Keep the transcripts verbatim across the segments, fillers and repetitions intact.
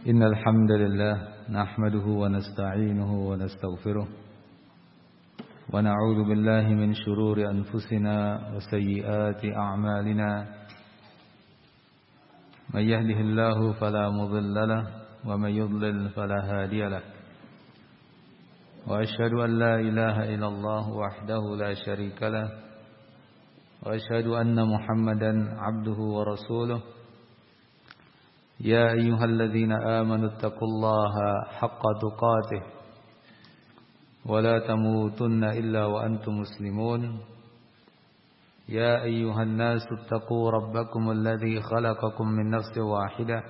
إن الحمد لله نحمده ونستعينه ونستغفره ونعوذ بالله من شرور أنفسنا وسيئات أعمالنا من يهده الله فلا مضل له ومن يضلل فلا هادي له وأشهد أن لا إله إلا الله وحده لا شريك له وأشهد أن محمدا عبده ورسوله يا أيها الذين آمنوا اتقوا الله حق تقاته ولا تموتن إلا وأنتم مسلمون يا أيها الناس اتقوا ربكم الذي خلقكم من نفس واحدة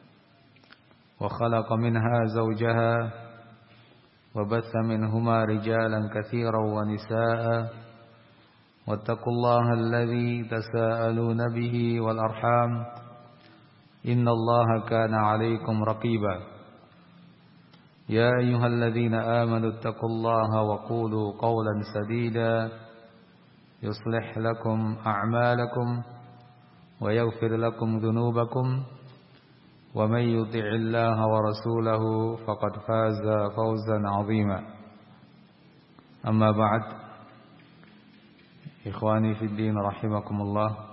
وخلق منها زوجها وبث منهما رجالا كثيرا ونساء واتقوا الله الذي تساءلون به والأرحام إن الله كان عليكم رقيبا يا أيها الذين آمنوا اتقوا الله وقولوا قولا سديدا يصلح لكم أعمالكم ويغفر لكم ذنوبكم ومن يطع الله ورسوله فقد فاز فوزا عظيما أما بعد إخواني في الدين رحمكم الله.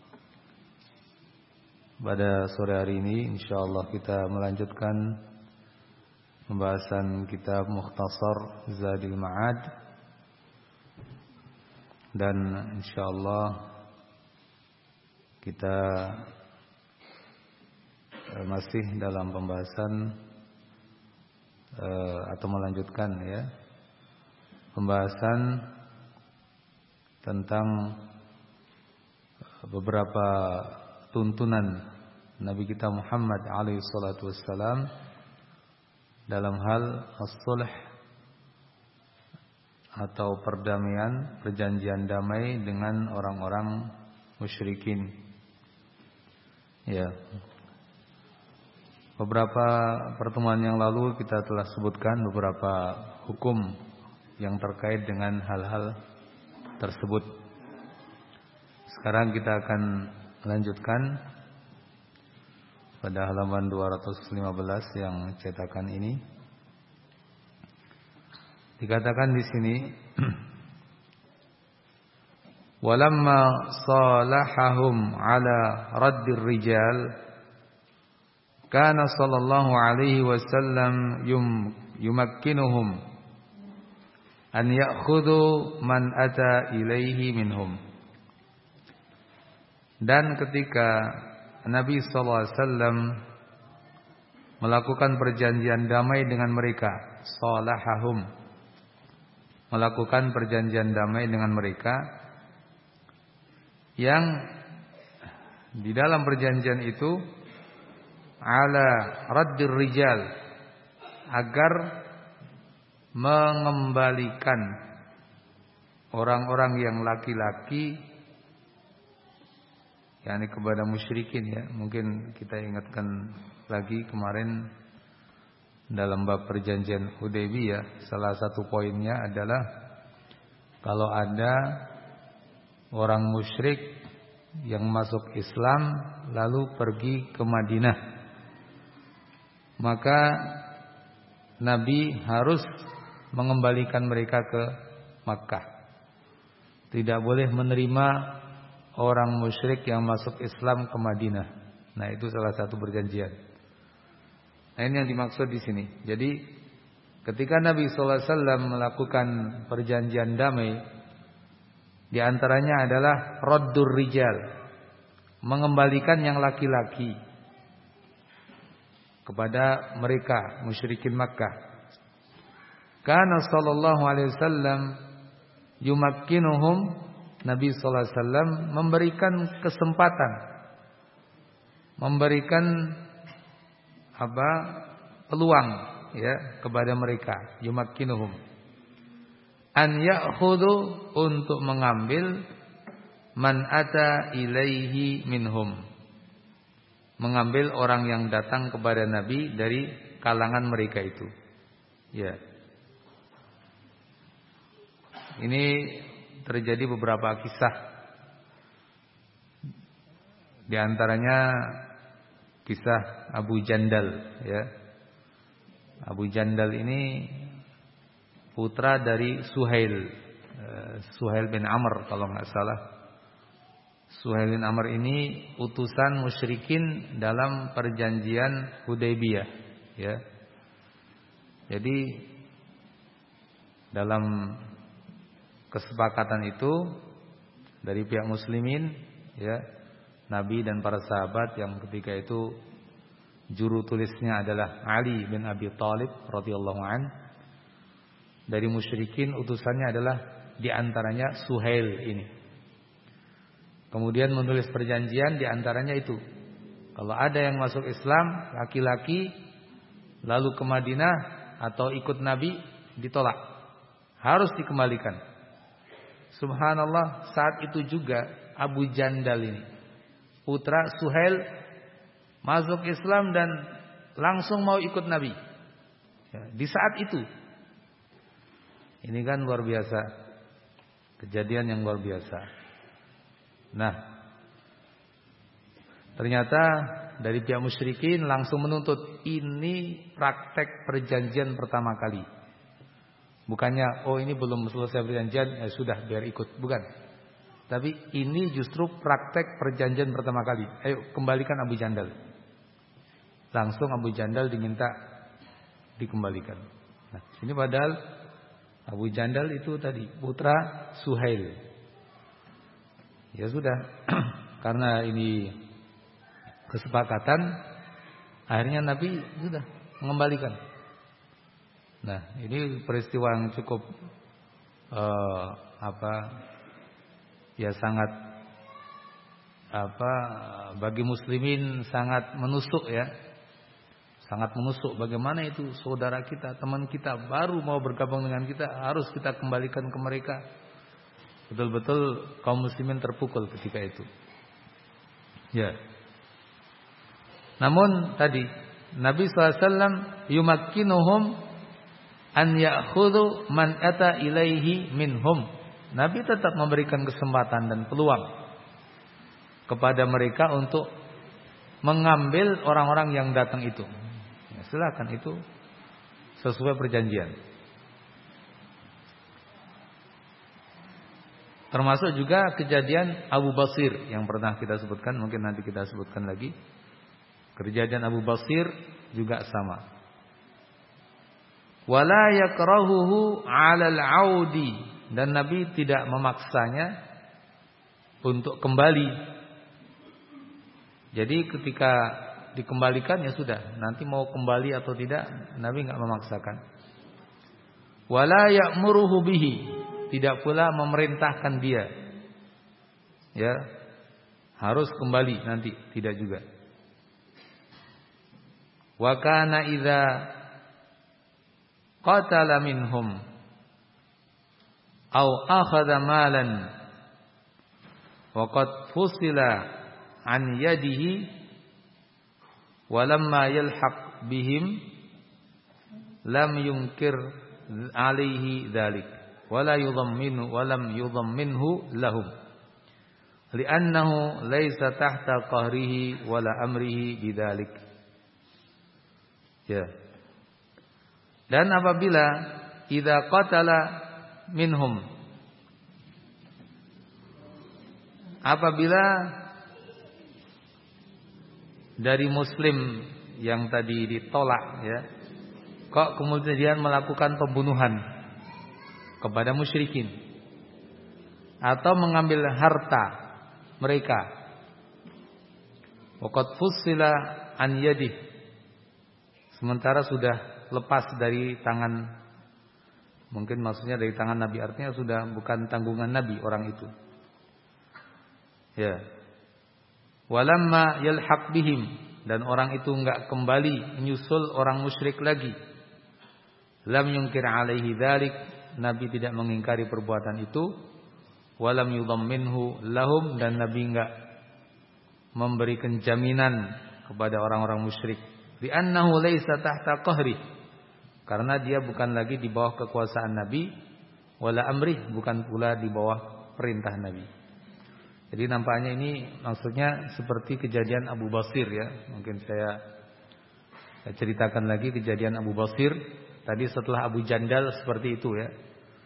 Pada sore hari ini insyaallah kita melanjutkan pembahasan kitab Mukhtasar Zadil Ma'ad, dan insyaallah kita masih dalam pembahasan atau melanjutkan ya pembahasan tentang beberapa tuntunan Nabi kita Muhammad alaihi salatu wassalam dalam hal as-sulh atau perdamaian, perjanjian damai dengan orang-orang musyrikin. Ya. Beberapa pertemuan yang lalu kita telah sebutkan beberapa hukum yang terkait dengan hal-hal tersebut. Sekarang kita akan lanjutkan pada halaman dua ratus lima belas yang cetakan ini. Dikatakan di sini, walamma salahahum ala raddir rijal kana sallallahu alaihi wasallam yum yumakkinuhum an ya'khudhu man ata ilaihi minhum. Dan ketika Nabi sallallahu alaihi wasallam melakukan perjanjian damai dengan mereka, salahahum, melakukan perjanjian damai dengan mereka, yang di dalam perjanjian itu ala raddir rijal, agar mengembalikan orang-orang yang laki-laki, yakni kepada musyrikin ya. Mungkin kita ingatkan lagi kemarin dalam bab perjanjian Hudaybiyah, salah satu poinnya adalah kalau ada orang musyrik yang masuk Islam lalu pergi ke Madinah, maka Nabi harus mengembalikan mereka ke Makkah. Tidak boleh menerima orang musyrik yang masuk Islam ke Madinah. Nah, itu salah satu perjanjian. Nah, ini yang dimaksud di sini. Jadi, ketika Nabi sallallahu alaihi wasallam melakukan perjanjian damai, di antaranya adalah raddur rijal, mengembalikan yang laki-laki kepada mereka musyrikin Makkah. Kana sallallahu alaihi wasallam yumakkinuhum, Nabi sallallahu alaihi wasallam memberikan kesempatan, memberikan apa? peluang ya kepada mereka, yumakkinuhum an ya'khudhu, untuk mengambil man ata ilaihi minhum, mengambil orang yang datang kepada Nabi dari kalangan mereka itu. Ya. Ini terjadi beberapa kisah. Di antaranya kisah Abu Jandal, ya. Abu Jandal ini putra dari Suhail, Suhail bin Amr kalau nggak salah. Suhail bin Amr ini utusan musyrikin dalam perjanjian Hudaybiyah, ya. Jadi dalam kesepakatan itu dari pihak muslimin, ya, Nabi dan para sahabat yang ketika itu juru tulisnya adalah Ali bin Abi Thalib radhiyallahu an. Dari musyrikin utusannya adalah diantaranya Suhail ini. Kemudian menulis perjanjian diantaranya itu, kalau ada yang masuk Islam laki-laki lalu ke Madinah atau ikut Nabi ditolak, harus dikembalikan. Subhanallah, saat itu juga Abu Jandal ini putra Suhail masuk Islam dan langsung mau ikut Nabi, ya, di saat itu. Ini kan luar biasa, kejadian yang luar biasa. Nah, ternyata dari pihak musyrikin langsung menuntut, ini praktek perjanjian pertama kali. Bukannya oh ini belum selesai perjanjian, ya sudah biar ikut, bukan. Tapi ini justru praktek perjanjian pertama kali. Ayo kembalikan Abu Jandal. Langsung Abu Jandal diminta dikembalikan. Nah, ini padahal Abu Jandal itu tadi putra Suhail. Ya sudah, karena ini kesepakatan, akhirnya Nabi sudah mengembalikan. Nah, ini peristiwa yang cukup uh, apa? Ya sangat apa? Bagi muslimin sangat menusuk, ya. Sangat menusuk. Bagaimana itu saudara kita, teman kita baru mau bergabung dengan kita, harus kita kembalikan ke mereka. Betul-betul kaum muslimin terpukul ketika itu. Ya. Namun tadi Nabi sallallahu alaihi wasallam yumakkinuhum an ya'khudhu man ata ilaihi minhum. Nabi tetap memberikan kesempatan dan peluang kepada mereka untuk mengambil orang-orang yang datang itu. Ya, silakan, itu sesuai perjanjian. Termasuk juga kejadian Abu Basir yang pernah kita sebutkan, mungkin nanti kita sebutkan lagi. Kejadian Abu Basir juga sama. Wala yakrahuhu 'alal 'audi, dan Nabi tidak memaksanya untuk kembali. Jadi ketika dikembalikan ya sudah, nanti mau kembali atau tidak Nabi enggak memaksakan. Wala ya'muruhu bihi, tidak pula memerintahkan dia, ya, harus kembali nanti, tidak juga. Wa kana idza qatala minhum aw akhadha malan wa qad fusila an yadihi wa lamma yalhaq bihim lam yunkir alaihi dzalik wala yudhamminu walam yudhamminhu lahum li'annahu laysa tahta qahrihi wala amrihi bidzalik. Ya. Dan apabila idza qatala minhum, apabila dari muslim yang tadi ditolak, ya, kok kemudian melakukan pembunuhan kepada musyrikin atau mengambil harta mereka, waqad fussila an yadih, sementara sudah lepas dari tangan, mungkin maksudnya dari tangan Nabi, artinya sudah bukan tanggungan Nabi orang itu. Ya. Walamma yalhaq bihim, dan orang itu enggak kembali menyusul orang musyrik lagi. Lam yunkir alaihi dzalik, Nabi tidak mengingkari perbuatan itu. Walam yudhamminhu lahum, dan Nabi enggak memberikan jaminan kepada orang-orang musyrik. Li'annahu laisa tahta qahri, karena dia bukan lagi di bawah kekuasaan Nabi, wala amrih, bukan pula di bawah perintah Nabi. Jadi nampaknya ini maksudnya seperti kejadian Abu Basir ya. Mungkin saya, saya ceritakan lagi kejadian Abu Basir. Tadi setelah Abu Jandal seperti itu ya.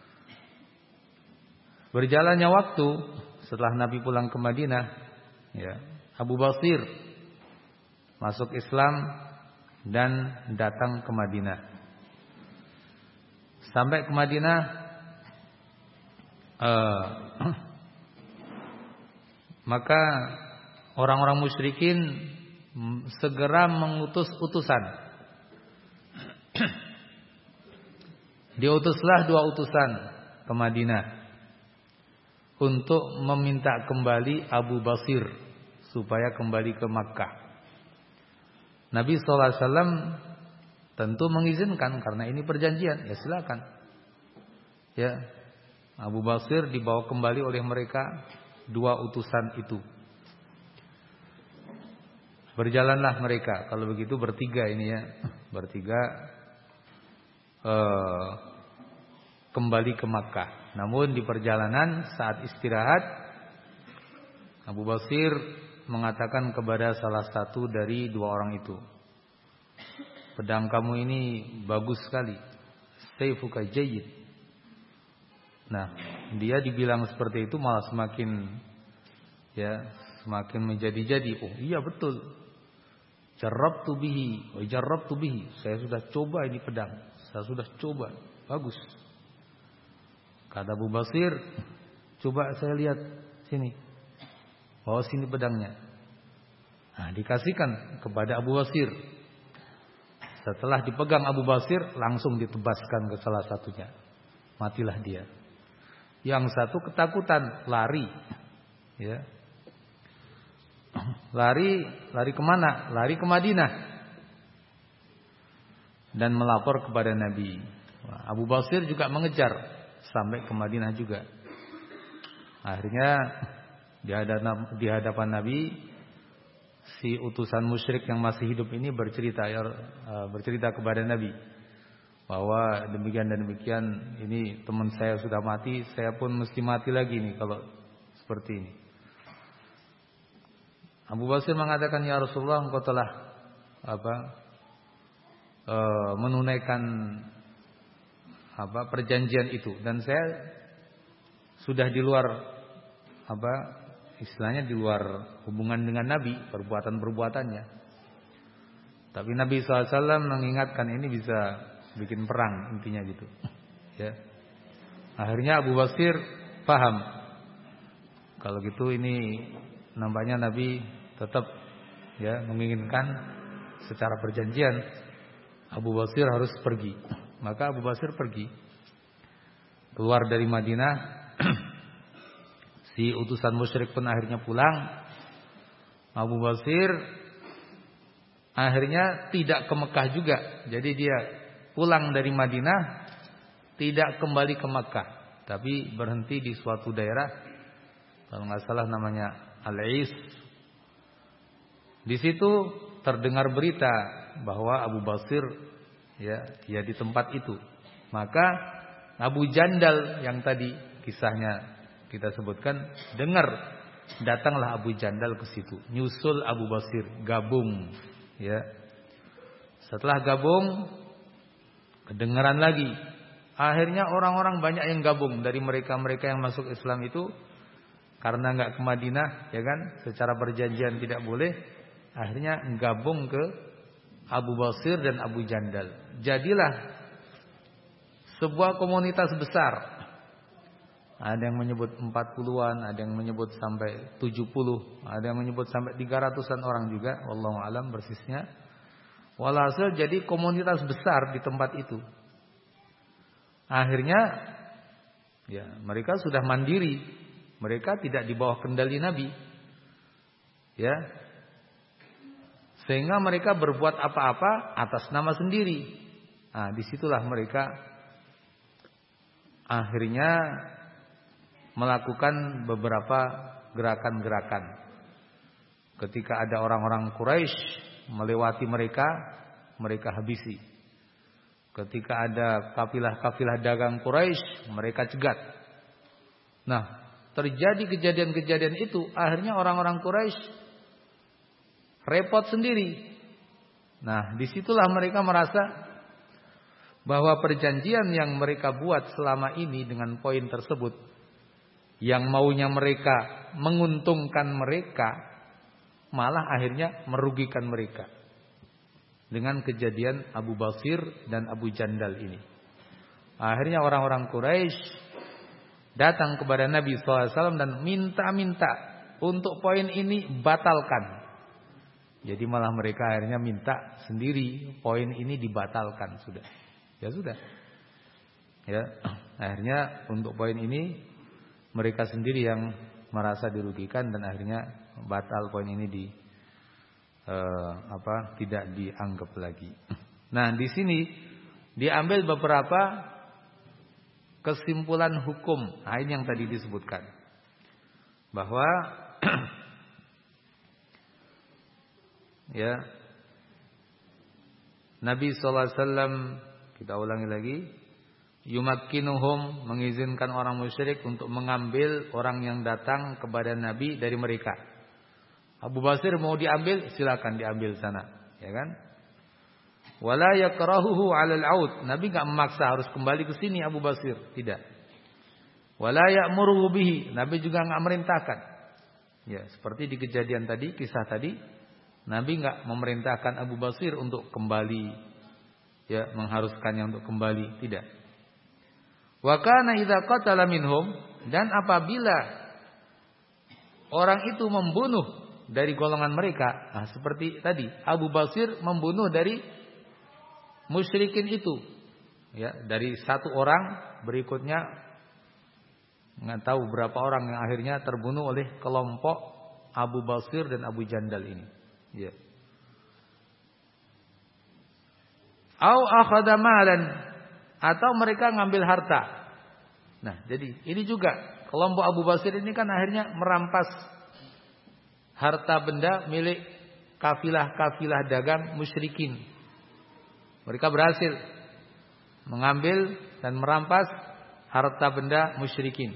Berjalannya waktu setelah Nabi pulang ke Madinah ya, Abu Basir masuk Islam dan datang ke Madinah. Sampai ke Madinah uh, maka orang-orang musyrikin segera mengutus utusan. Diutuslah dua utusan ke Madinah untuk meminta kembali Abu Basir supaya kembali ke Makkah. Nabi shallallahu alaihi wasallam tentu mengizinkan karena ini perjanjian. Ya silakan. Ya, Abu Basir dibawa kembali oleh mereka dua utusan itu. Berjalanlah mereka. Kalau begitu bertiga ini ya, bertiga eh, kembali ke Makkah. Namun di perjalanan saat istirahat, Abu Basir mengatakan kepada salah satu dari dua orang itu, pedang kamu ini bagus sekali, sayfuka jayyid. Nah, dia dibilang seperti itu malah semakin ya, semakin menjadi-jadi. Oh, iya betul. Jarrabtu bihi, wa jarrabtu bihi. Saya sudah coba ini pedang. Saya sudah coba. Bagus. Kata Abu Basir, coba saya lihat sini. Oh, sini pedangnya. Nah, dikasihkan kepada Abu Basir. Setelah dipegang Abu Basir, langsung ditebaskan ke salah satunya. Matilah dia. Yang satu ketakutan, lari, ya, lari, lari kemana? Lari ke Madinah dan melapor kepada Nabi. Abu Basir juga mengejar sampai ke Madinah juga. Akhirnya di hadapan Nabi, si utusan musyrik yang masih hidup ini bercerita, ya, bercerita kepada Nabi. Bahwa demikian dan demikian, ini teman saya sudah mati, saya pun mesti mati lagi nih kalau seperti ini. Abu Basir mengatakan, ya Rasulullah, engkau telah apa e, menunaikan apa perjanjian itu, dan saya sudah di luar apa istilahnya di luar hubungan dengan Nabi, perbuatan-perbuatannya. Tapi Nabi shallallahu alaihi wasallam mengingatkan ini bisa bikin perang, intinya gitu. Ya. Akhirnya Abu Basir paham. Kalau gitu ini nampaknya Nabi tetap ya menginginkan secara perjanjian Abu Basir harus pergi. Maka Abu Basir pergi. Keluar dari Madinah. Si utusan musyrik pun akhirnya pulang. Abu Basir akhirnya tidak ke Mekah juga. Jadi dia pulang dari Madinah, tidak kembali ke Makkah, tapi berhenti di suatu daerah, kalau nggak salah namanya Al-Is. Di situ terdengar berita bahwa Abu Basir ya, ya di tempat itu. Maka Abu Jandal yang tadi kisahnya kita sebutkan, dengar, datanglah Abu Jandal ke situ, nyusul Abu Basir, gabung, ya. Setelah gabung, kedengaran lagi. Akhirnya orang-orang banyak yang gabung dari mereka-mereka yang masuk Islam itu, karena nggak ke Madinah, ya kan? Secara perjanjian tidak boleh. Akhirnya gabung ke Abu Basir dan Abu Jandal. Jadilah sebuah komunitas besar. Ada yang menyebut empat puluhan, ada yang menyebut sampai tujuh puluh, ada yang menyebut sampai tiga ratusan orang juga, wallahu alam persisnya. Walhasil jadi komunitas besar di tempat itu. Akhirnya ya mereka sudah mandiri. Mereka tidak di bawah kendali Nabi. Ya. Sehingga mereka berbuat apa-apa atas nama sendiri. Nah, disitulah mereka akhirnya melakukan beberapa gerakan-gerakan. Ketika ada orang-orang Quraisy melewati mereka, mereka habisi. Ketika ada kafilah-kafilah dagang Quraisy, mereka cegat. Nah, terjadi kejadian-kejadian itu, akhirnya orang-orang Quraisy repot sendiri. Nah, disitulah mereka merasa bahwa perjanjian yang mereka buat selama ini dengan poin tersebut, yang maunya mereka menguntungkan mereka, malah akhirnya merugikan mereka. Dengan kejadian Abu Basir dan Abu Jandal ini, akhirnya orang-orang Quraisy datang kepada Nabi shallallahu alaihi wasallam dan minta-minta untuk poin ini batalkan. Jadi malah mereka akhirnya minta sendiri poin ini dibatalkan sudah. Ya sudah. Ya, akhirnya untuk poin ini mereka sendiri yang merasa dirugikan dan akhirnya batal poin ini di eh, apa? tidak dianggap lagi. Nah, di sini diambil beberapa kesimpulan hukum. Nah, ini yang tadi disebutkan. Bahwa ya, Nabi shallallahu alaihi wasallam, kita ulangi lagi, yumakkinuhum, mengizinkan orang musyrik untuk mengambil orang yang datang kepada Nabi dari mereka. Abu Basir mau diambil, silakan diambil sana, ya kan? Wala yakrahuhu 'alal 'aud, Nabi enggak memaksa harus kembali ke sini Abu Basir, tidak. Wala ya'muru bihi, Nabi juga enggak merintahkan. Ya, seperti di kejadian tadi, kisah tadi, Nabi enggak memerintahkan Abu Basir untuk kembali, ya, mengharuskannya untuk kembali, tidak. Wa kana idza qatala minhum, dan apabila orang itu membunuh dari golongan mereka, nah seperti tadi Abu Basir membunuh dari musyrikin itu, ya, dari satu orang, berikutnya enggak tahu berapa orang yang akhirnya terbunuh oleh kelompok Abu Basir dan Abu Jandal ini. Ya. Au akhadha malan, atau mereka ngambil harta. Nah, jadi ini juga kelompok Abu Basir ini kan akhirnya merampas harta benda milik kafilah-kafilah dagang musyrikin. Mereka berhasil mengambil dan merampas harta benda musyrikin.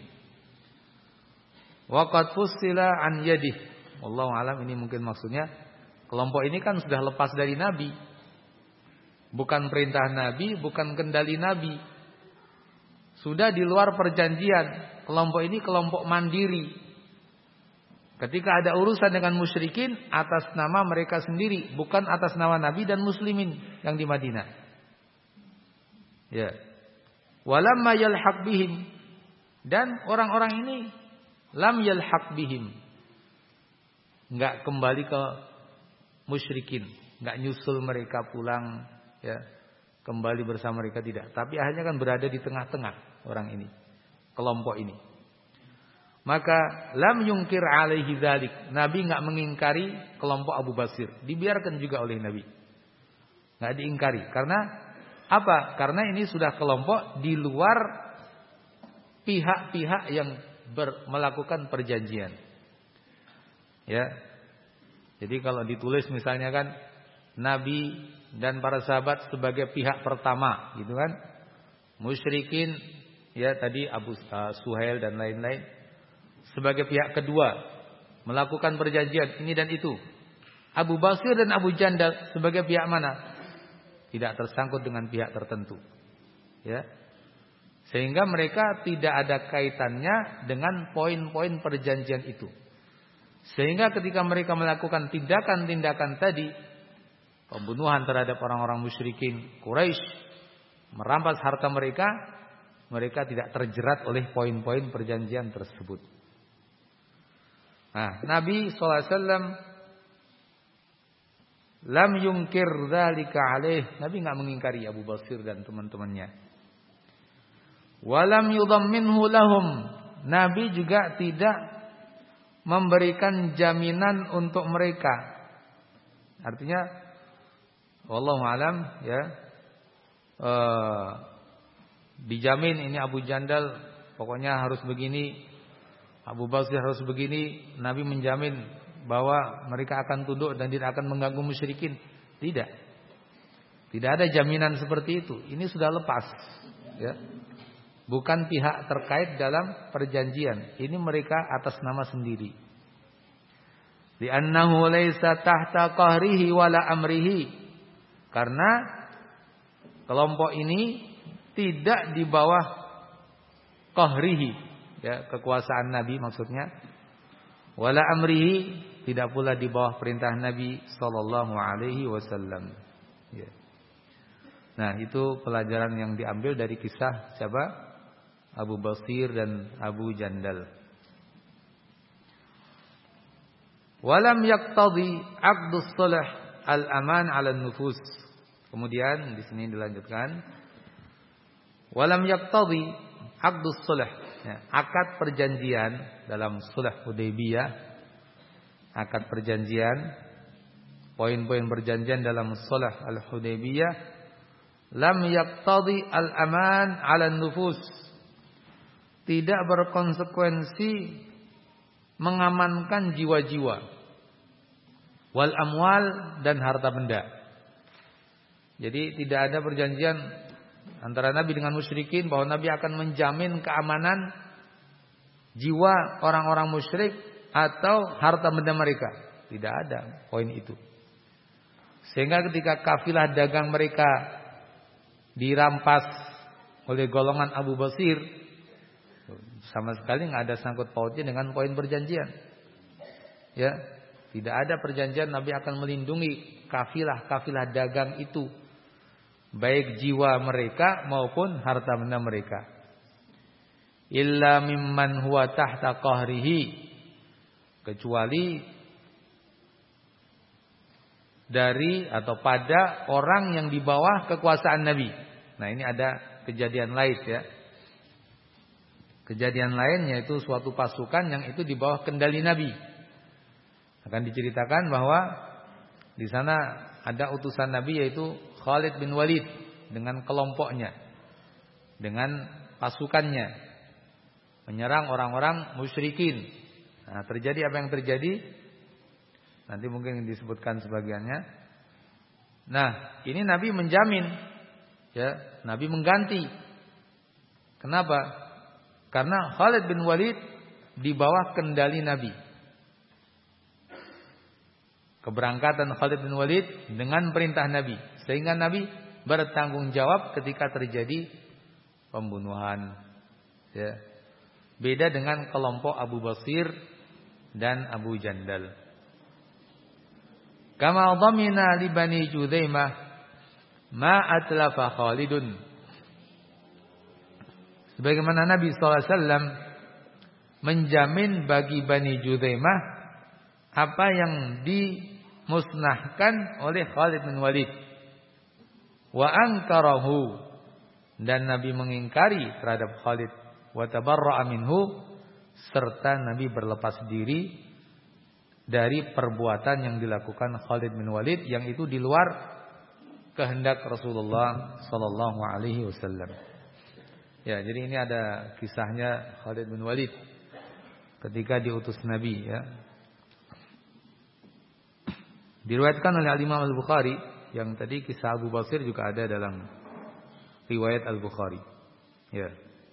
Waqad fustila an yadih. Wallahu alam, ini mungkin maksudnya kelompok ini kan sudah lepas dari Nabi. Bukan perintah Nabi, bukan kendali Nabi. Sudah di luar perjanjian. Kelompok ini kelompok mandiri. Ketika ada urusan dengan musyrikin, atas nama mereka sendiri, bukan atas nama Nabi dan muslimin yang di Madinah. Ya. Walamma yalhaq bihim, dan orang-orang ini lam yalhaq bihim, enggak kembali ke musyrikin, enggak nyusul mereka pulang, ya, kembali bersama mereka, tidak. Tapi akhirnya kan berada di tengah-tengah orang ini, kelompok ini. Maka lam yungkir alaihi dzalik, Nabi enggak mengingkari kelompok Abu Basir, dibiarkan juga oleh Nabi, enggak diingkari. Karena apa? Karena ini sudah kelompok di luar pihak-pihak yang ber, melakukan perjanjian. Ya. Jadi kalau ditulis misalnya kan Nabi dan para sahabat sebagai pihak pertama, gitu kan? Musyrikin, ya tadi Abu uh, Suhail dan lain-lain sebagai pihak kedua melakukan perjanjian ini dan itu. Abu Basir dan Abu Jandal sebagai pihak mana? Tidak tersangkut dengan pihak tertentu. Ya. Sehingga mereka tidak ada kaitannya dengan poin-poin perjanjian itu. Sehingga ketika mereka melakukan tindakan-tindakan tadi, pembunuhan terhadap orang-orang musyrikin Quraisy, merampas harta mereka, mereka tidak terjerat oleh poin-poin perjanjian tersebut. Nah, Nabi shallallahu alaihi wasallam lam yungkir dzalika alaih, Nabi enggak mengingkari Abu Basir dan teman-temannya. Walam yudamminhu lahum, Nabi juga tidak memberikan jaminan untuk mereka. Artinya wallahu alam, ya, uh, dijamin ini Abu Jandal pokoknya harus begini, Abu Basir harus begini. Nabi menjamin bahwa mereka akan tunduk dan tidak akan mengganggu musyrikin. Tidak. Tidak ada jaminan seperti itu. Ini sudah lepas, ya. bukan pihak terkait dalam perjanjian. Ini mereka atas nama sendiri. Li'annahu laisa tahta qahrihi wala amrihi. Karena kelompok ini tidak di bawah qahrihi, ya, kekuasaan Nabi maksudnya. Wala amrihi, tidak pula di bawah perintah Nabi sallallahu alaihi wasallam. Ya. Nah, itu pelajaran yang diambil dari kisah siapa? Abu Basir dan Abu Jandal. Walam yaqtadi aqdus sulh al-aman 'ala an-nufus. Kemudian di sini dilanjutkan, walam yaqtadi aqdus sulh, ya, akad perjanjian dalam sulh Hudaybiyah, akad perjanjian, poin-poin perjanjian dalam sulh al-Hudaybiyah, lam yaqtadi al-aman 'ala an-nufus, tidak berkonsekuensi mengamankan jiwa-jiwa, wal amwal, dan harta benda. Jadi tidak ada perjanjian antara Nabi dengan musyrikin bahwa Nabi akan menjamin keamanan jiwa orang-orang musyrik atau harta benda mereka. Tidak ada poin itu. Sehingga ketika kafilah dagang mereka dirampas oleh golongan Abu Basir, sama sekali nggak ada sangkut pautnya dengan poin perjanjian. Ya, tidak ada perjanjian Nabi akan melindungi kafilah-kafilah dagang itu, baik jiwa mereka maupun harta benda mereka. Illa mimman huwa tahta qahrihi, kecuali dari atau pada orang yang di bawah kekuasaan Nabi. Nah, ini ada kejadian lain, ya. Kejadian lain yaitu suatu pasukan yang itu di bawah kendali Nabi. Akan diceritakan bahwa di sana ada utusan Nabi yaitu Khalid bin Walid dengan kelompoknya, dengan pasukannya, menyerang orang-orang musyrikin. Nah, terjadi apa yang terjadi? Nanti mungkin disebutkan sebagiannya. Nah, ini Nabi menjamin, ya, Nabi mengganti. Kenapa? Karena Khalid bin Walid di bawah kendali Nabi. Keberangkatan Khalid bin Walid dengan perintah Nabi, sehingga Nabi bertanggung jawab ketika terjadi pembunuhan. Ya. Beda dengan kelompok Abu Basir dan Abu Jandal. Kama dhamina li Bani Judzaimah ma atlafa Khalidun. Sebagaimana Nabi sallallahu alaihi wasallam menjamin bagi Bani Judzaimah apa yang dimusnahkan oleh Khalid bin Walid. Wa ankarahu, dan Nabi mengingkari terhadap Khalid. Wa tabarra'a minhu, serta Nabi berlepas diri dari perbuatan yang dilakukan Khalid bin Walid yang itu di luar kehendak Rasulullah sallallahu alaihi wasallam. Ya, jadi ini ada kisahnya Khalid bin Walid ketika diutus Nabi, ya. Diriwayatkan oleh Al-Imam Al-Bukhari, yang tadi kisah Abu Basir juga ada dalam riwayat Al-Bukhari. Ya.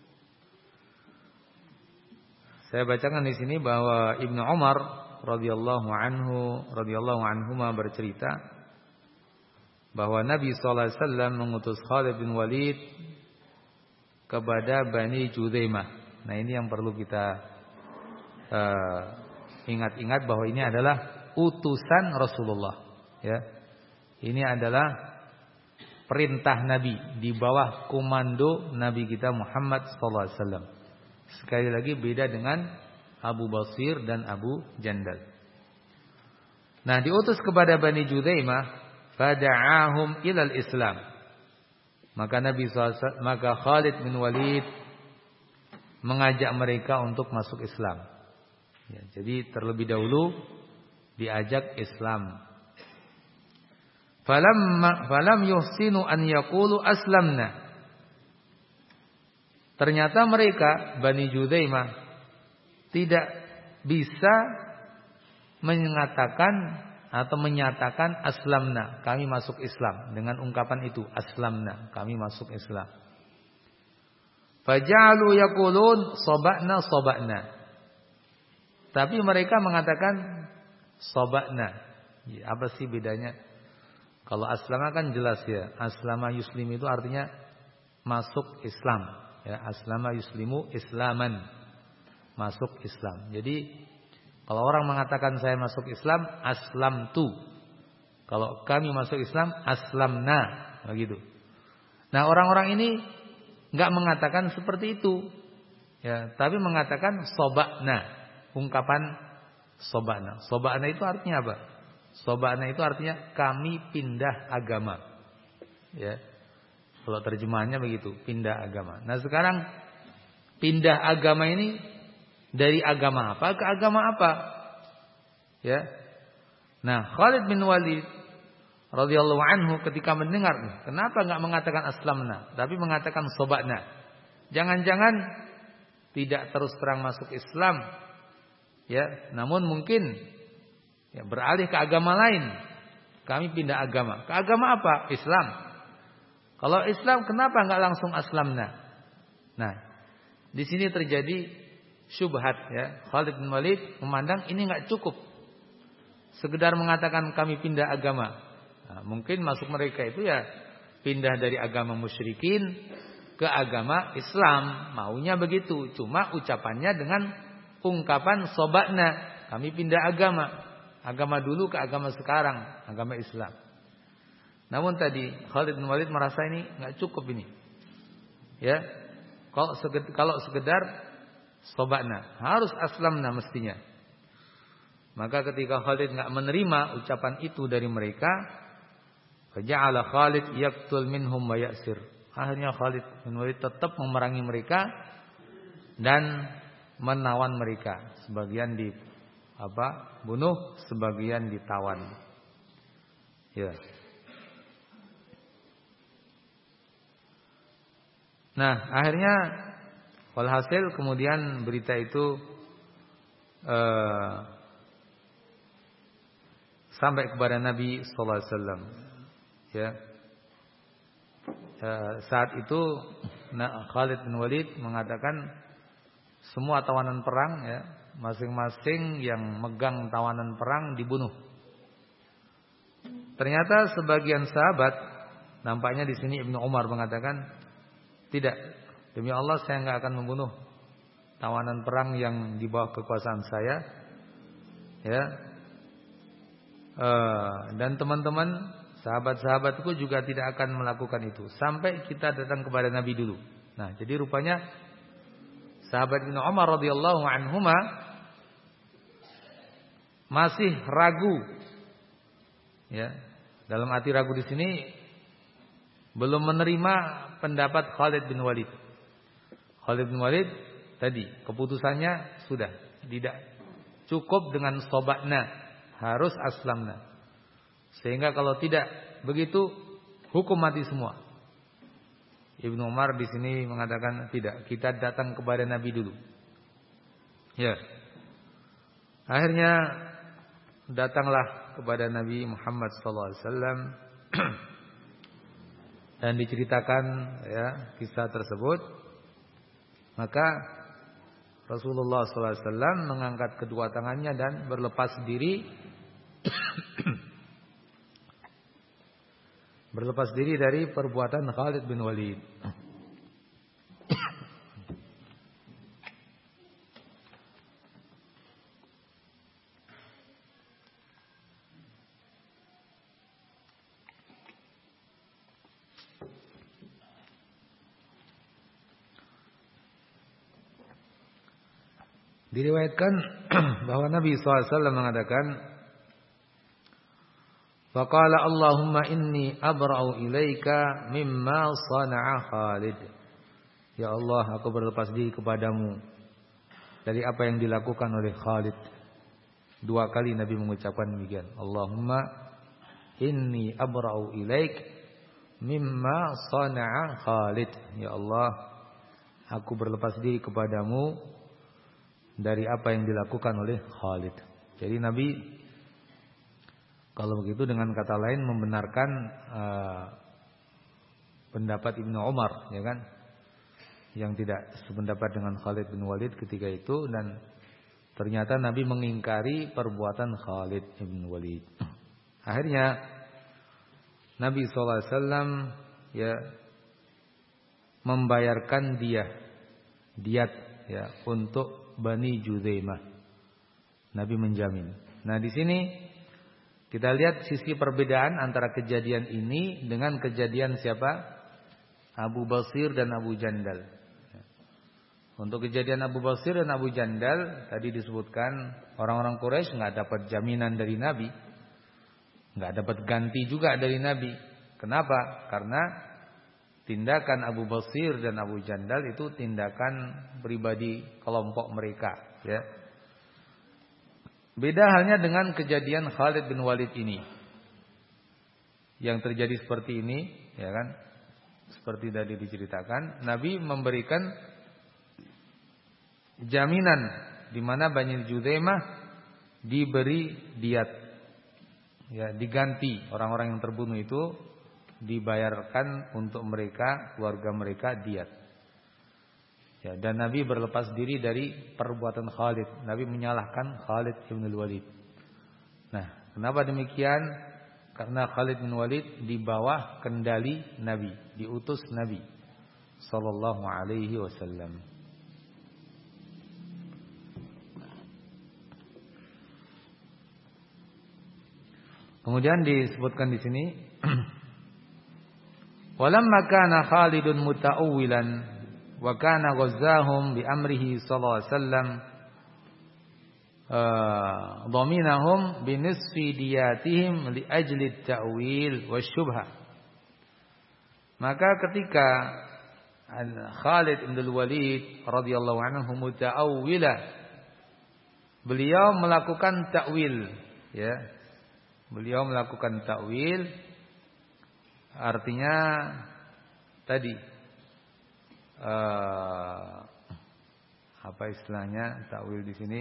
Saya bacakan di sini bahwa Ibnu Umar radhiyallahu anhu radhiyallahu anhuma bercerita bahwa Nabi sallallahu alaihi wasallam mengutus Khalid bin Walid kepada Bani Judzaimah. Nah, ini yang perlu kita uh, ingat-ingat bahwa ini adalah utusan Rasulullah, ya. Ini adalah perintah Nabi di bawah komando Nabi kita Muhammad sallallahu alaihi wasallam. Sekali lagi beda dengan Abu Basir dan Abu Jandal. Nah, diutus kepada Bani Judzaimah, fada'ahum ilal Islam. Maka Nabi sallallahu alaihi wasallam, maka Khalid bin Walid mengajak mereka untuk masuk Islam. Ya, jadi terlebih dahulu diajak Islam. Falam falam yuhsinu an yaqulu aslamna. Ternyata mereka Bani Judzaimah tidak bisa mengatakan atau menyatakan aslamna, kami masuk Islam, dengan ungkapan itu, aslamna, kami masuk Islam. Faja'alu yaqulun saba'na saba'na. Tapi mereka mengatakan saba'na. Ya, apa sih bedanya? Kalau aslama kan jelas ya. Aslama yuslim itu artinya masuk Islam. Ya, aslama yuslimu islaman. Masuk Islam. Jadi kalau orang mengatakan saya masuk Islam, aslamtu. Kalau kami masuk Islam, aslamna. Begitu. Nah, orang-orang ini enggak mengatakan seperti itu. Ya, tapi mengatakan sobakna. Ungkapan sobakna. Sobakna itu artinya apa? Sobakna itu artinya kami pindah agama. Ya. Kalau terjemahannya begitu, pindah agama. Nah, sekarang pindah agama ini dari agama apa ke agama apa? Ya. Nah, Khalid bin Walid radhiyallahu anhu ketika mendengar, kenapa enggak mengatakan aslamna, tapi mengatakan sobakna? Jangan-jangan tidak terus terang masuk Islam, ya, namun mungkin ya, beralih ke agama lain. Kami pindah agama. Ke agama apa? Islam. Kalau Islam, kenapa enggak langsung aslamna? Nah, di sini terjadi syubhat ya. Khalid bin Walid memandang ini enggak cukup sekedar mengatakan kami pindah agama. Nah, mungkin masuk mereka itu ya pindah dari agama musyrikin ke agama Islam, maunya begitu. Cuma ucapannya dengan ungkapan sobakna, kami pindah agama, agama dulu ke agama sekarang, agama Islam. Namun tadi Khalid bin Walid merasa ini nggak cukup ini, ya. Kalau sekedar, kalau sekedar sobakna, harus aslamna mestinya. Maka ketika Khalid nggak menerima ucapan itu dari mereka, faja'ala Khalid yaqtul minhum wa ya'sir. Akhirnya Khalid bin Walid tetap memerangi mereka dan menawan mereka. Sebagian di apa? Bunuh, sebagian ditawan. Ya. Nah, akhirnya walhasil kemudian berita itu uh, sampai kepada Nabi sallallahu alaihi wasallam. Ya. E, saat itu nah, Khalid bin Walid mengatakan semua tawanan perang ya, masing-masing yang megang tawanan perang dibunuh. Ternyata sebagian sahabat, nampaknya di sini Ibnu Umar mengatakan, tidak, demi Allah saya enggak akan membunuh tawanan perang yang di bawah kekuasaan saya. Ya. E, dan teman-teman sahabat-sahabatku juga tidak akan melakukan itu sampai kita datang kepada Nabi dulu. Nah, jadi rupanya sahabat Ibnu Umar radhiyallahu anhuma masih ragu. Ya, dalam arti ragu di sini belum menerima pendapat Khalid bin Walid. Khalid bin Walid tadi keputusannya sudah tidak cukup dengan sobakna, harus aslamna. Sehingga kalau tidak begitu hukum mati semua. Ibnu Umar di sini mengatakan tidak, kita datang kepada Nabi dulu. Ya. Akhirnya datanglah kepada Nabi Muhammad sallallahu alaihi wasallam dan diceritakan ya kisah tersebut. Maka Rasulullah sallallahu alaihi wasallam mengangkat kedua tangannya dan berlepas diri berlepas diri dari perbuatan Khalid bin Walid. Diriwayatkan bahwa Nabi sallallahu alaihi wasallam mengatakan, faqala Allahumma inni abra'u ilaika mimma sana'a Khalid. Ya Allah, aku berlepas diri kepadamu dari apa yang dilakukan oleh Khalid. Dua kali Nabi mengucapkan demikian. Allahumma inni abra'u ilaik mimma sana'a Khalid. Ya Allah, aku berlepas diri kepadamu dari apa yang dilakukan oleh Khalid. Jadi Nabi kalau begitu dengan kata lain membenarkan uh, pendapat Ibnu Umar, ya kan? yang tidak sependapat dengan Khalid bin Walid ketika itu, dan ternyata Nabi mengingkari perbuatan Khalid bin Walid. Akhirnya Nabi shallallahu alaihi wasallam ya membayarkan dia diat ya untuk Bani Juzaimah. Nabi menjamin. Nah, di sini kita lihat sisi perbedaan antara kejadian ini dengan kejadian siapa? Abu Basir dan Abu Jandal. Untuk kejadian Abu Basir dan Abu Jandal tadi disebutkan orang-orang Quraisy nggak dapat jaminan dari Nabi, nggak dapat ganti juga dari Nabi. Kenapa? Karena tindakan Abu Basir dan Abu Jandal itu tindakan pribadi kelompok mereka. Ya. Beda halnya dengan kejadian Khalid bin Walid ini, yang terjadi seperti ini, ya kan? Seperti tadi diceritakan, Nabi memberikan jaminan di mana Bani Juzaimah diberi diat, ya, diganti orang-orang yang terbunuh itu dibayarkan untuk mereka, keluarga mereka diat. Ya, dan Nabi berlepas diri dari perbuatan Khalid. Nabi menyalahkan Khalid bin Walid. Nah, kenapa demikian? Karena Khalid bin Walid di bawah kendali Nabi, diutus Nabi sallallahu alaihi wasallam. Kemudian disebutkan di sini walamma kana Khalidun muta'awwilan wa kana ghazzahum bi amrihi sallallahu alaihi wasallam dhaminahum bi nisfi diyatihim li ajli at-ta'wil wasyubhah. Maka ketika Khalid bin Walid radhiyallahu anhu muta'awwila, beliau melakukan ta'wil, ya. Beliau melakukan ta'wil, artinya tadi uh, apa istilahnya ta'wil di sini?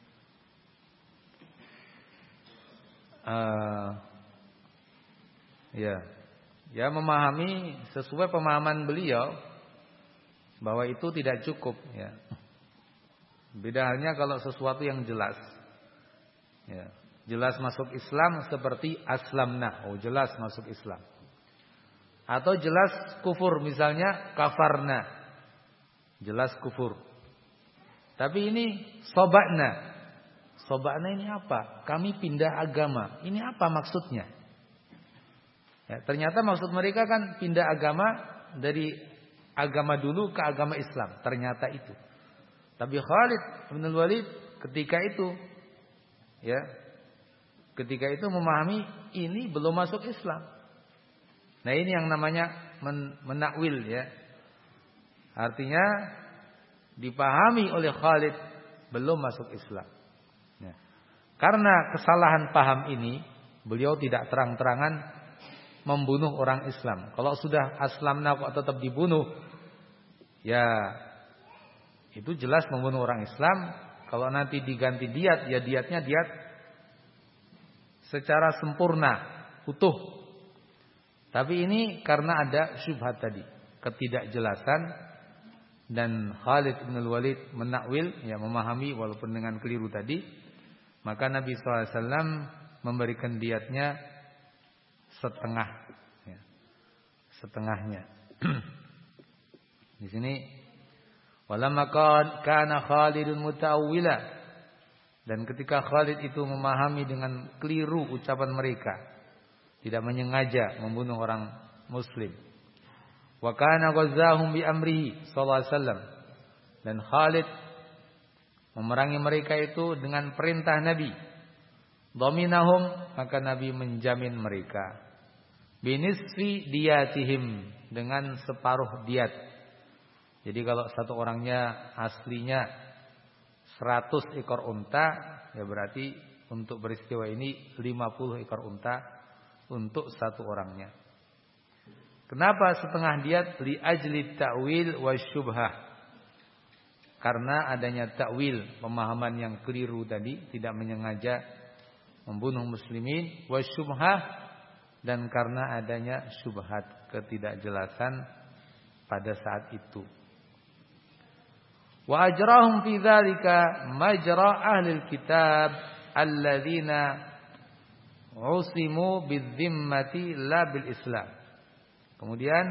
Uh, ya, ya memahami sesuai pemahaman beliau bahwa itu tidak cukup. Ya. Beda halnya kalau sesuatu yang jelas. Ya. Jelas masuk Islam seperti aslamna, oh jelas masuk Islam. Atau jelas kufur, misalnya kafarna, jelas kufur. Tapi ini sobakna, sobakna ini apa? Kami pindah agama. Ini apa maksudnya? Ya, ternyata maksud mereka kan pindah agama dari agama dulu ke agama Islam. Ternyata itu. Tapi Khalid bin Walid ketika itu, ya. Ketika itu memahami ini belum masuk Islam. Nah, ini yang namanya men menakwil, ya. Artinya dipahami oleh Khalid belum masuk Islam. Ya. Karena kesalahan paham ini, beliau tidak terang-terangan membunuh orang Islam. Kalau sudah aslamna kok tetap dibunuh, ya itu jelas membunuh orang Islam. Kalau nanti diganti diat, ya diatnya diat secara sempurna, utuh. Tapi ini karena ada syubhat tadi, ketidakjelasan, dan Khalid bin Walid menakwil, ya memahami walaupun dengan keliru tadi, maka Nabi shallallahu alaihi wasallam memberikan diatnya setengah, ya, setengahnya. Di sini walamma kana Khalidun muta'awwila, dan ketika Khalid itu memahami dengan keliru ucapan mereka, tidak menyengaja membunuh orang muslim. Wa kana ghazzahum bi amrihi sallallahu alaihi wasallam, dan Khalid memerangi mereka itu dengan perintah Nabi. Dhaminahum, maka Nabi menjamin mereka. Binisfi diyatihim, dengan separuh diat. Jadi kalau satu orangnya aslinya seratus ekor unta, ya berarti untuk peristiwa ini lima puluh ekor unta untuk satu orangnya. Kenapa setengah diat? Li ajli ta'wil wasyubhah. Karena adanya ta'wil, pemahaman yang keliru tadi, tidak menyengaja membunuh muslimin, wasyubhah, dan karena adanya syubhat, ketidakjelasan pada saat itu. Wa ajrahum fi dzalika majra ahli kitab alladzina usimu bidzimmati la bil Islam. Kemudian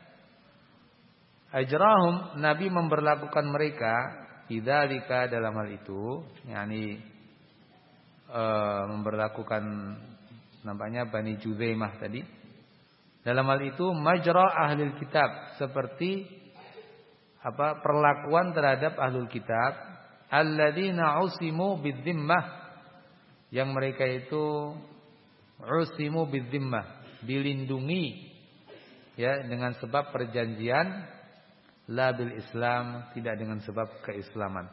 ajrahum, Nabi memberlakukan mereka fi dzalika, dalam hal itu, yakni e, memberlakukan nampaknya Bani Juzaimah tadi. Dalam hal itu majra ahli kitab, seperti apa perlakuan terhadap ahlul kitab alladzina usimu bidzimmah, yang mereka itu usimu bidzimmah, dilindungi ya dengan sebab perjanjian, la bil Islam, tidak dengan sebab keislaman.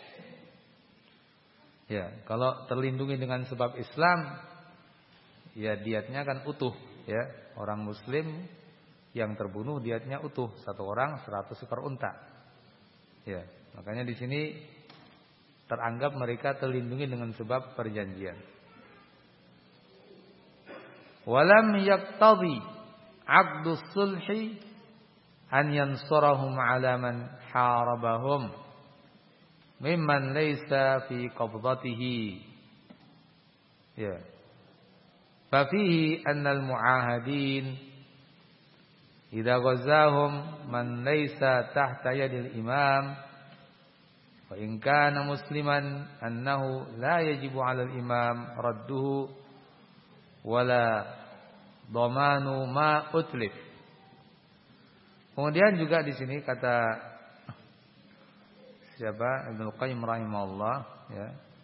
Ya, kalau terlindungi dengan sebab Islam, ya diatnya kan utuh ya. Orang muslim yang terbunuh diatnya utuh, satu orang seratus ekor unta. Ya, makanya di sini teranggap mereka terlindungi dengan sebab perjanjian. Walam yaqtadi 'aqdus sulhi an yansurahum 'ala man harabahum mimman laysa fi qabdatihi. Ya. Fa fihi annal mu'ahadin idza ghazahum man laysa tahta yadil imam wa in kana musliman annahu la yajibu 'alal imam radduhu wala dhamanu ma utlif. Kemudian juga di sini kata siapa, Ibnu Qayyim rahimahullah ya,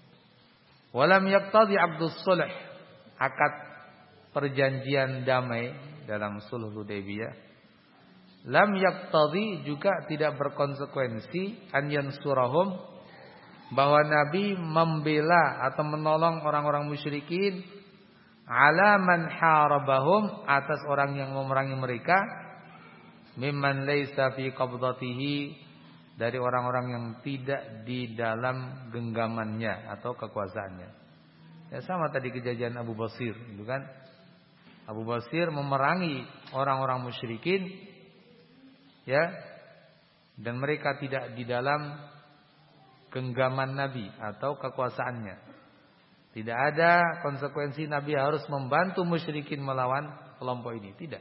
walam yaqtadi 'aqdus sulh, akad perjanjian damai dalam sulh Hudaybiyah, lam yaqtadi, juga tidak berkonsekuensi, an yansurahum, bahwa Nabi membela atau menolong orang-orang musyrikin, ala man harabahum, atas orang yang memerangi mereka, mimman laysa fi qabdatihi, dari orang-orang yang tidak di dalam genggamannya atau kekuasaannya. Ya sama tadi kejadian Abu Basir, itu kan Abu Basir memerangi orang-orang musyrikin, ya, dan mereka tidak di dalam genggaman Nabi atau kekuasaannya. Tidak ada konsekuensi Nabi harus membantu musyrikin melawan kelompok ini, tidak.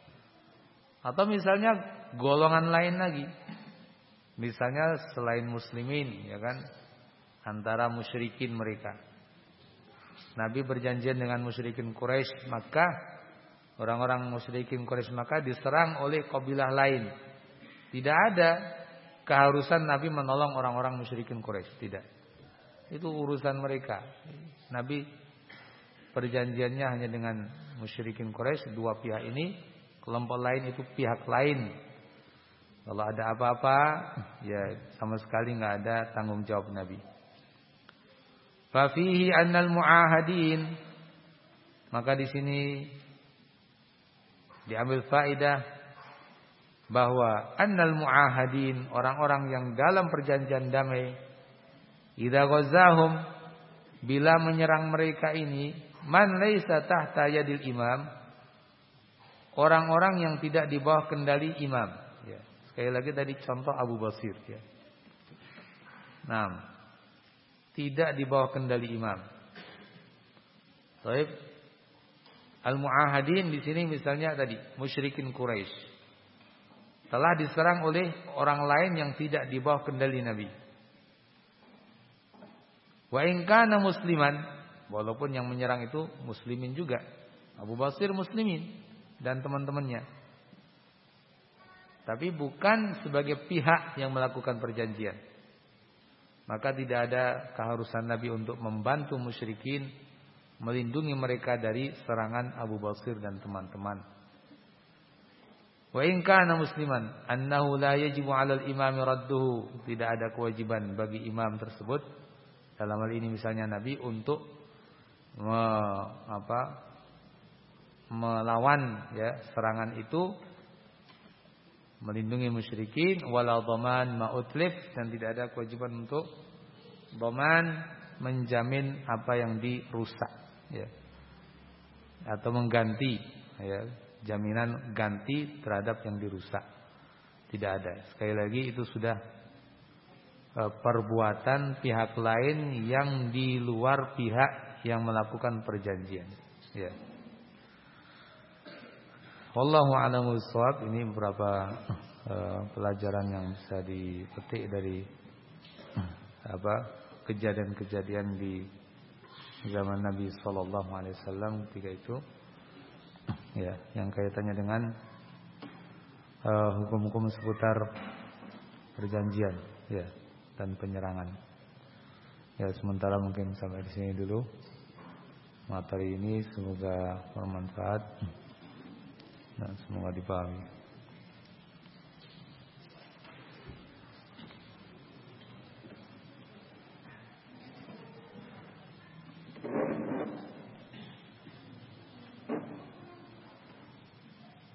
Atau misalnya golongan lain lagi, misalnya selain muslimin, ya kan, antara musyrikin mereka. Nabi berjanjian dengan musyrikin Quraisy Makkah, orang-orang musyrikin Quraisy Makkah diserang oleh kabilah lain. Tidak ada keharusan Nabi menolong orang-orang musyrikin Quraisy, tidak. Itu urusan mereka. Nabi perjanjiannya hanya dengan musyrikin Quraisy, dua pihak ini, kelompok lain itu pihak lain. Kalau ada apa-apa, ya sama sekali nggak ada tanggung jawab Nabi. Fa fihi annal mu'ahadin, maka di sini diambil faedah bahwa annal mu'ahadin, orang-orang yang dalam perjanjian damai, idza ghazahum, bila menyerang mereka ini, man laisa tahta yadil imam, orang-orang yang tidak di bawah kendali imam. Ya, sekali lagi tadi contoh Abu Basir, ya. Nah, tidak di bawah kendali imam. Baik. Al-mu'ahadin di sini misalnya tadi musyrikin Quraisy telah diserang oleh orang lain yang tidak di bawah kendali Nabi. Wa in kana musliman, walaupun yang menyerang itu muslimin juga. Abu Basir muslimin dan teman-temannya. Tapi bukan sebagai pihak yang melakukan perjanjian. Maka tidak ada keharusan Nabi untuk membantu musyrikin, melindungi mereka dari serangan Abu Basir dan teman-teman. Wa in kana musliman annahu la yajibu 'alal imam radduhu, tidak ada kewajiban bagi imam tersebut, dalam hal ini misalnya Nabi, untuk me, apa, melawan ya serangan itu, melindungi musyrikin, wala dhaman ma utlif, dan tidak ada kewajiban untuk dhaman, menjamin apa yang dirusak, ya, atau mengganti, ya, jaminan ganti terhadap yang dirusak, tidak ada. Sekali lagi itu sudah perbuatan pihak lain yang di luar pihak yang melakukan perjanjian. Ya. Wallahu a'lam bishawab. Ini beberapa uh, pelajaran yang bisa dipetik dari uh, apa kejadian-kejadian di zaman Nabi sallallahu alaihi wasallam ketika itu. Ya, yang kaitannya dengan uh, hukum-hukum seputar perjanjian, ya, dan penyerangan. Ya, sementara mungkin sampai di sini dulu materi ini, semoga bermanfaat dan semoga dipahami.